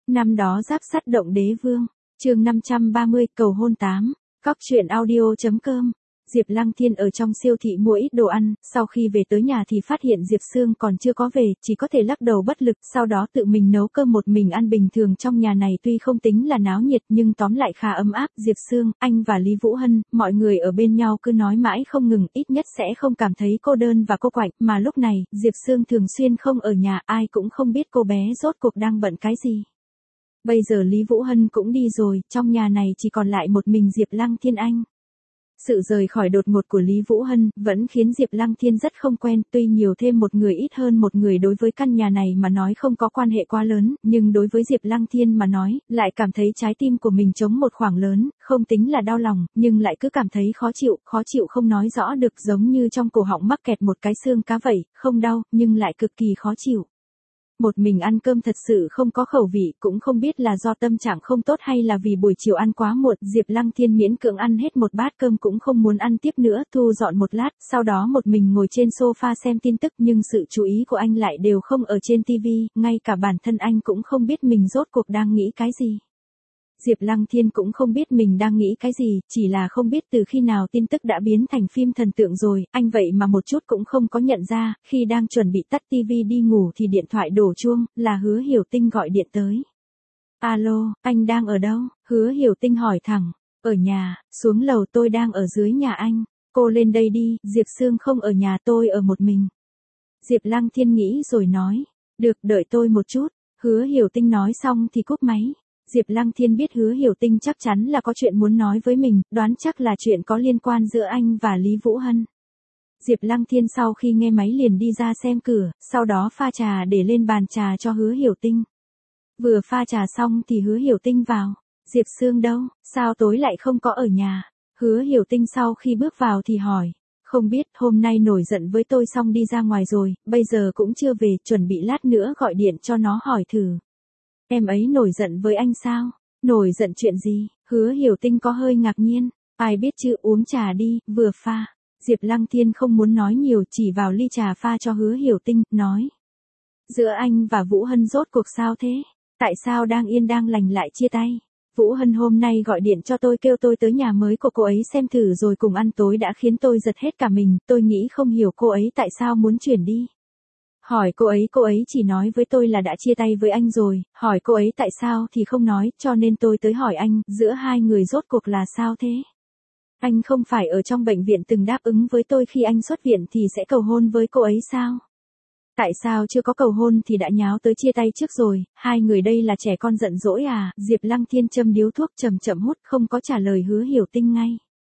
Năm đó giáp sắt động đế vương, chương 530 cầu hôn 8, Cóc truyện audio.com. Diệp Lăng Thiên ở trong siêu thị mua ít đồ ăn, sau khi về tới nhà thì phát hiện Diệp Sương còn chưa có về, chỉ có thể lắc đầu bất lực, sau đó tự mình nấu cơm một mình ăn bình thường trong nhà này tuy không tính là náo nhiệt nhưng tóm lại khá ấm áp. Diệp Sương, anh và Lý Vũ Hân, mọi người ở bên nhau cứ nói mãi không ngừng, ít nhất sẽ không cảm thấy cô đơn và cô quạnh, mà lúc này, Diệp Sương thường xuyên không ở nhà, ai cũng không biết cô bé rốt cuộc đang bận cái gì. Bây giờ Lý Vũ Hân cũng đi rồi, trong nhà này chỉ còn lại một mình Diệp Lăng Thiên anh. Sự rời khỏi đột ngột của Lý Vũ Hân vẫn khiến Diệp Lăng Thiên rất không quen, tuy nhiều thêm một người ít hơn một người đối với căn nhà này mà nói không có quan hệ quá lớn, nhưng đối với Diệp Lăng Thiên mà nói, lại cảm thấy trái tim của mình trống một khoảng lớn, không tính là đau lòng, nhưng lại cứ cảm thấy khó chịu không nói rõ được, giống như trong cổ họng mắc kẹt một cái xương cá vậy, không đau, nhưng lại cực kỳ khó chịu. Một mình ăn cơm thật sự không có khẩu vị, cũng không biết là do tâm trạng không tốt hay là vì buổi chiều ăn quá muộn. Diệp Lăng Thiên miễn cưỡng ăn hết một bát cơm cũng không muốn ăn tiếp nữa, thu dọn một lát, sau đó một mình ngồi trên sofa xem tin tức, nhưng sự chú ý của anh lại đều không ở trên tivi, ngay cả bản thân anh cũng không biết mình rốt cuộc đang nghĩ cái gì. Diệp Lăng Thiên cũng không biết mình đang nghĩ cái gì, chỉ là không biết từ khi nào tin tức đã biến thành phim thần tượng rồi, anh vậy mà một chút cũng không có nhận ra, khi đang chuẩn bị tắt tivi đi ngủ thì điện thoại đổ chuông, là Hứa Hiểu Tinh gọi điện tới. Alo, anh đang ở đâu? Hứa Hiểu Tinh hỏi thẳng. Ở nhà, xuống lầu, tôi đang ở dưới nhà anh. Cô lên đây đi, Diệp Sương không ở nhà, tôi ở một mình. Diệp Lăng Thiên nghĩ rồi nói. Được, đợi tôi một chút. Hứa Hiểu Tinh nói xong thì cúp máy. Diệp Lăng Thiên biết Hứa Hiểu Tinh chắc chắn là có chuyện muốn nói với mình, đoán chắc là chuyện có liên quan giữa anh và Lý Vũ Hân. Diệp Lăng Thiên sau khi nghe máy liền đi ra xem cửa, sau đó pha trà để lên bàn trà cho Hứa Hiểu Tinh. Vừa pha trà xong thì Hứa Hiểu Tinh vào. Diệp Sương đâu, sao tối lại không có ở nhà? Hứa Hiểu Tinh sau khi bước vào thì hỏi. Không biết, hôm nay nổi giận với tôi xong đi ra ngoài rồi, bây giờ cũng chưa về, chuẩn bị lát nữa gọi điện cho nó hỏi thử. Em ấy nổi giận với anh sao? Nổi giận chuyện gì? Hứa Hiểu Tinh có hơi ngạc nhiên. Ai biết chứ, uống trà đi, vừa pha. Diệp Lăng Thiên không muốn nói nhiều, chỉ vào ly trà pha cho Hứa Hiểu Tinh, nói. Giữa anh và Vũ Hân rốt cuộc sao thế? Tại sao đang yên đang lành lại chia tay? Vũ Hân hôm nay gọi điện cho tôi kêu tôi tới nhà mới của cô ấy xem thử rồi cùng ăn tối đã khiến tôi giật hết cả mình, tôi nghĩ không hiểu cô ấy tại sao muốn chuyển đi. Hỏi cô ấy chỉ nói với tôi là đã chia tay với anh rồi, hỏi cô ấy tại sao thì không nói, cho nên tôi tới hỏi anh, giữa hai người rốt cuộc là sao thế? Anh không phải ở trong bệnh viện từng đáp ứng với tôi khi anh xuất viện thì sẽ cầu hôn với cô ấy sao? Tại sao chưa có cầu hôn thì đã nháo tới chia tay trước rồi, hai người đây là trẻ con giận dỗi à? Diệp Lăng Thiên châm điếu thuốc chậm chậm hút, không có trả lời Hứa Hiểu Tinh ngay.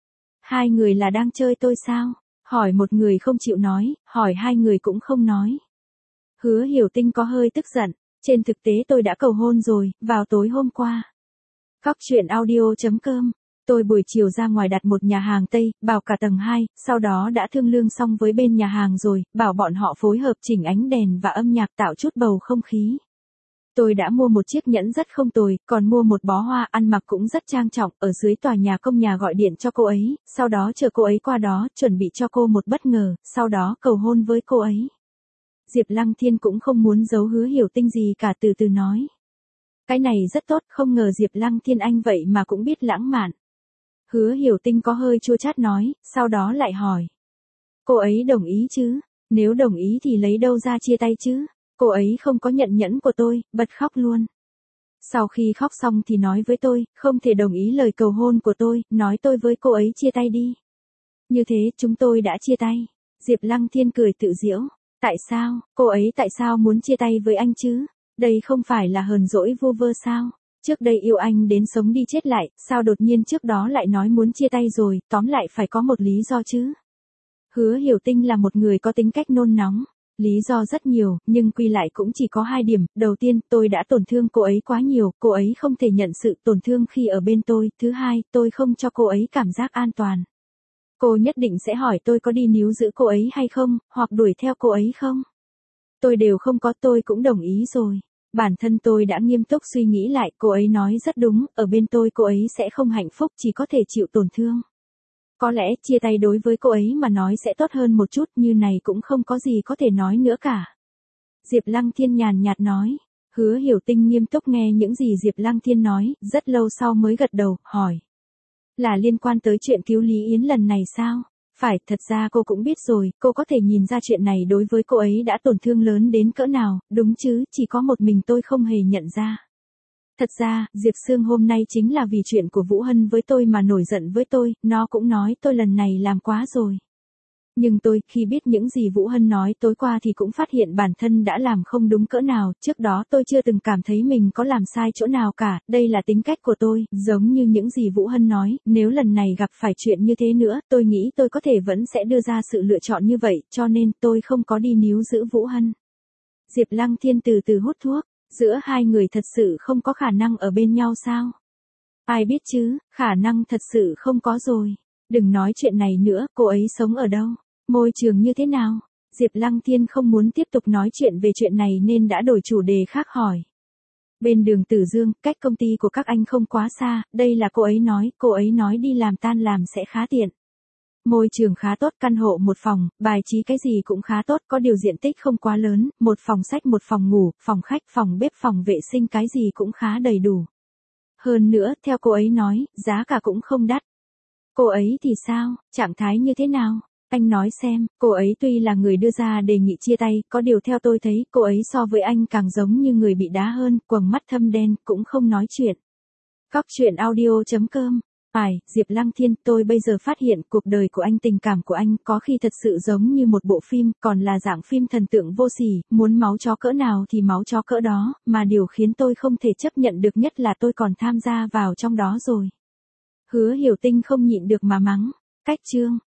Hai người là đang chơi tôi sao? Hỏi một người không chịu nói, hỏi hai người cũng không nói. Hứa Hiểu Tinh có hơi tức giận, trên thực tế tôi đã cầu hôn rồi, vào tối hôm qua. Cóc truyện audio.com. Tôi buổi chiều ra ngoài đặt một nhà hàng Tây, bảo cả tầng 2, sau đó đã thương lượng xong với bên nhà hàng rồi, bảo bọn họ phối hợp chỉnh ánh đèn và âm nhạc tạo chút bầu không khí. Tôi đã mua một chiếc nhẫn rất không tồi, còn mua một bó hoa, ăn mặc cũng rất trang trọng, ở dưới tòa nhà công nhà gọi điện cho cô ấy, sau đó chờ cô ấy qua đó, chuẩn bị cho cô một bất ngờ, sau đó cầu hôn với cô ấy. Diệp Lăng Thiên cũng không muốn giấu Hứa Hiểu Tinh gì cả, từ từ nói. Cái này rất tốt, không ngờ Diệp Lăng Thiên anh vậy mà cũng biết lãng mạn. Hứa Hiểu Tinh có hơi chua chát nói, sau đó lại hỏi. Cô ấy đồng ý chứ? Nếu đồng ý thì lấy đâu ra chia tay chứ? Cô ấy không có nhận nhẫn của tôi, bật khóc luôn. Sau khi khóc xong thì nói với tôi, không thể đồng ý lời cầu hôn của tôi, nói tôi với cô ấy chia tay đi. Như thế chúng tôi đã chia tay. Diệp Lăng Thiên cười tự giễu. Tại sao, cô ấy tại sao muốn chia tay với anh chứ? Đây không phải là hờn dỗi vu vơ sao? Trước đây yêu anh đến sống đi chết lại, sao đột nhiên trước đó lại nói muốn chia tay rồi, tóm lại phải có một lý do chứ. Hứa Hiểu Tinh là một người có tính cách nôn nóng. Lý do rất nhiều, nhưng quy lại cũng chỉ có 2 điểm. Đầu tiên, tôi đã tổn thương cô ấy quá nhiều, cô ấy không thể nhận sự tổn thương khi ở bên tôi. Thứ hai, tôi không cho cô ấy cảm giác an toàn. Cô nhất định sẽ hỏi tôi có đi níu giữ cô ấy hay không, hoặc đuổi theo cô ấy không. Tôi đều không có, tôi cũng đồng ý rồi. Bản thân tôi đã nghiêm túc suy nghĩ lại, cô ấy nói rất đúng, ở bên tôi cô ấy sẽ không hạnh phúc, chỉ có thể chịu tổn thương. Có lẽ chia tay đối với cô ấy mà nói sẽ tốt hơn một chút, như này cũng không có gì có thể nói nữa cả. Diệp Lăng Thiên nhàn nhạt nói. Hứa Hiểu Tinh nghiêm túc nghe những gì Diệp Lăng Thiên nói, rất lâu sau mới gật đầu, hỏi. Là liên quan tới chuyện cứu Lý Yến lần này sao? Phải, thật ra cô cũng biết rồi, cô có thể nhìn ra chuyện này đối với cô ấy đã tổn thương lớn đến cỡ nào, đúng chứ, chỉ có một mình tôi không hề nhận ra. Thật ra, Diệp Sương hôm nay chính là vì chuyện của Vũ Hân với tôi mà nổi giận với tôi, nó cũng nói tôi lần này làm quá rồi. Nhưng tôi, khi biết những gì Vũ Hân nói tối qua thì cũng phát hiện bản thân đã làm không đúng cỡ nào, trước đó tôi chưa từng cảm thấy mình có làm sai chỗ nào cả, đây là tính cách của tôi, giống như những gì Vũ Hân nói, nếu lần này gặp phải chuyện như thế nữa, tôi nghĩ tôi có thể vẫn sẽ đưa ra sự lựa chọn như vậy, cho nên tôi không có đi níu giữ Vũ Hân. Diệp Lăng Thiên từ từ hút thuốc, giữa hai người thật sự không có khả năng ở bên nhau sao? Ai biết chứ, khả năng thật sự không có rồi. Đừng nói chuyện này nữa, cô ấy sống ở đâu? Môi trường như thế nào? Diệp Lăng Thiên không muốn tiếp tục nói chuyện về chuyện này nên đã đổi chủ đề khác hỏi. Bên đường Tử Dương, cách công ty của các anh không quá xa, đây là cô ấy nói đi làm tan làm sẽ khá tiện. Môi trường khá tốt, căn hộ một phòng, bài trí cái gì cũng khá tốt, có điều diện tích không quá lớn, một phòng sách một phòng ngủ, phòng khách, phòng bếp, phòng vệ sinh cái gì cũng khá đầy đủ. Hơn nữa, theo cô ấy nói, giá cả cũng không đắt. Cô ấy thì sao, trạng thái như thế nào? Anh nói xem, cô ấy tuy là người đưa ra đề nghị chia tay, có điều theo tôi thấy, cô ấy so với anh càng giống như người bị đá hơn, quầng mắt thâm đen, cũng không nói chuyện. Cóc truyện audio.com. Phải, Diệp Lăng Thiên, tôi bây giờ phát hiện cuộc đời của anh, tình cảm của anh có khi thật sự giống như một bộ phim, còn là dạng phim thần tượng vô sỉ, muốn máu chó cỡ nào thì máu chó cỡ đó, mà điều khiến tôi không thể chấp nhận được nhất là tôi còn tham gia vào trong đó rồi. Hứa Hiểu Tinh không nhịn được mà mắng. Cách chương.